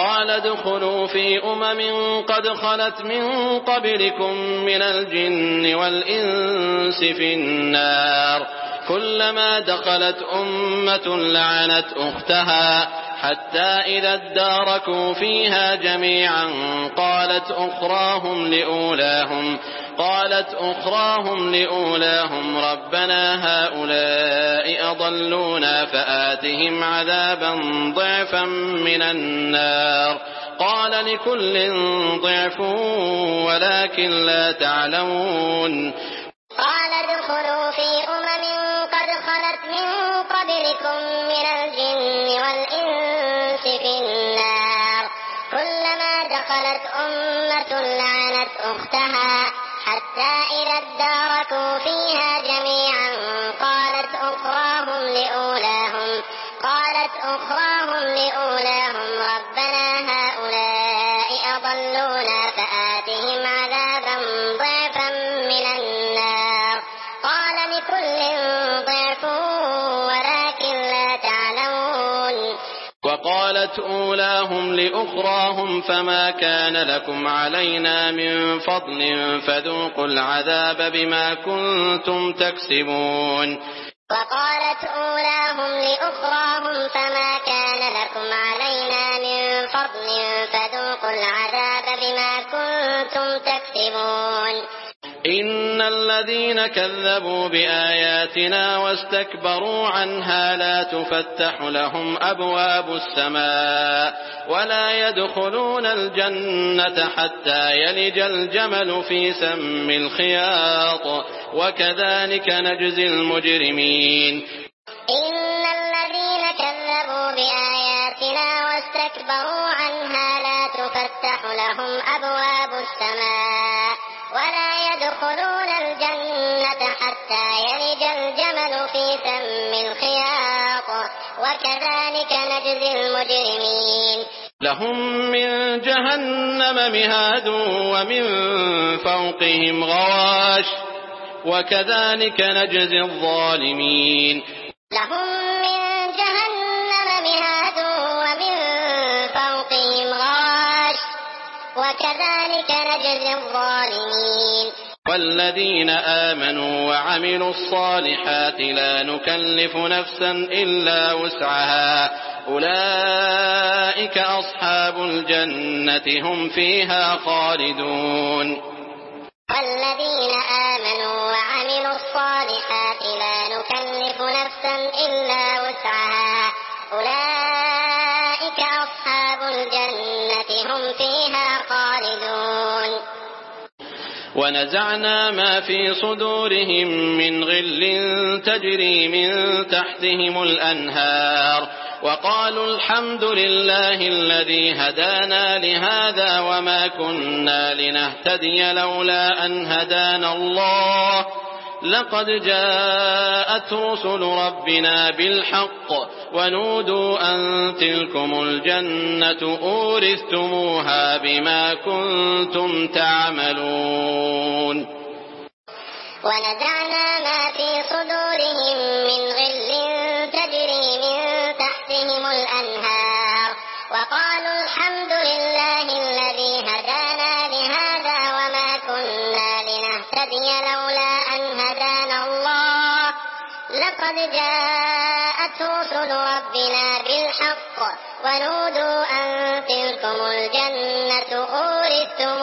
قال ادخلوا في قد خلت من قبلكم من الجن والإنس في النار كلما دخلت أمة لعنت أختها حتى إذا اداركوا فيها جميعا قالت أخراهم لأولاهم ربنا هؤلاء أضلونا فآتهم عذابا ضعفا من النار قال لكل ضعف ولكن لا تعلمون قال ادخلوا في قد خلت من قبلكم من الجن والإنس في النار كلما دخلت أمة لعنت أختها حتى إذا اداركوا فيها جميعا قالت أخراهم لأولاهم ربنا هؤلاء أضلونا فآتهم عذابا ضعفا من النار قال لكل ضعف ولكن لا تعلمون وقالت أولاهم لأخراهم فما كان لكم علينا من فضل فذوقوا العذاب بما كنتم تكسبون وقالت أولاهم لأخراهم فما كان لكم علينا من فضل فذوقوا العذاب بما كنتم تكسبون إن الذين كذبوا بآياتنا واستكبروا عنها لا تفتح لهم أبواب السماء ولا يدخلون الجنة حتى يلج الجمل في سم الخياط وكذلك نجزي المجرمين إن الذين كذبوا بآياتنا واستكبروا عنها لا تفتح لهم أبواب السماء ولا يدخلون الجنة حتى يلج الجمل في سم الخياط وكذلك نجزي المجرمين لهم من جهنم مهاد ومن فوقهم غواش وكذلك نجزي الظالمين لهم من جهنم مهاد ومن فوقهم غواش وكذلك نجزي الظالمين والذين آمنوا وعملوا الصالحات لا نكلف نفسا إلا وسعها أولئك أصحاب الجنة هم فيها خالدون والذين آمنوا وعملوا الصالحات لا نكلف نفسا إلا وسعها أولئك أصحاب الجنة هم فيها خالدون ونزعنا ما في صدورهم من غل تجري من تحتهم الأنهار وقالوا الحمد لله الذي هدانا لهذا وما كنا لنهتدي لولا أن هدانا الله لقد جاءت رسل ربنا بالحق ونودوا أن تلكم الجنة أورثتموها بما كنتم تعملون ونزعنا ما في صدورهم من غل تجري من تحتهم الأنهار وقالوا الحمد لله الذي هدانا لهذا وما كنا لنهتدي لولا أن هدانا الله لقد جاءت رسل ربنا بالحق ونودوا أن تلكم الجنة أورثتموها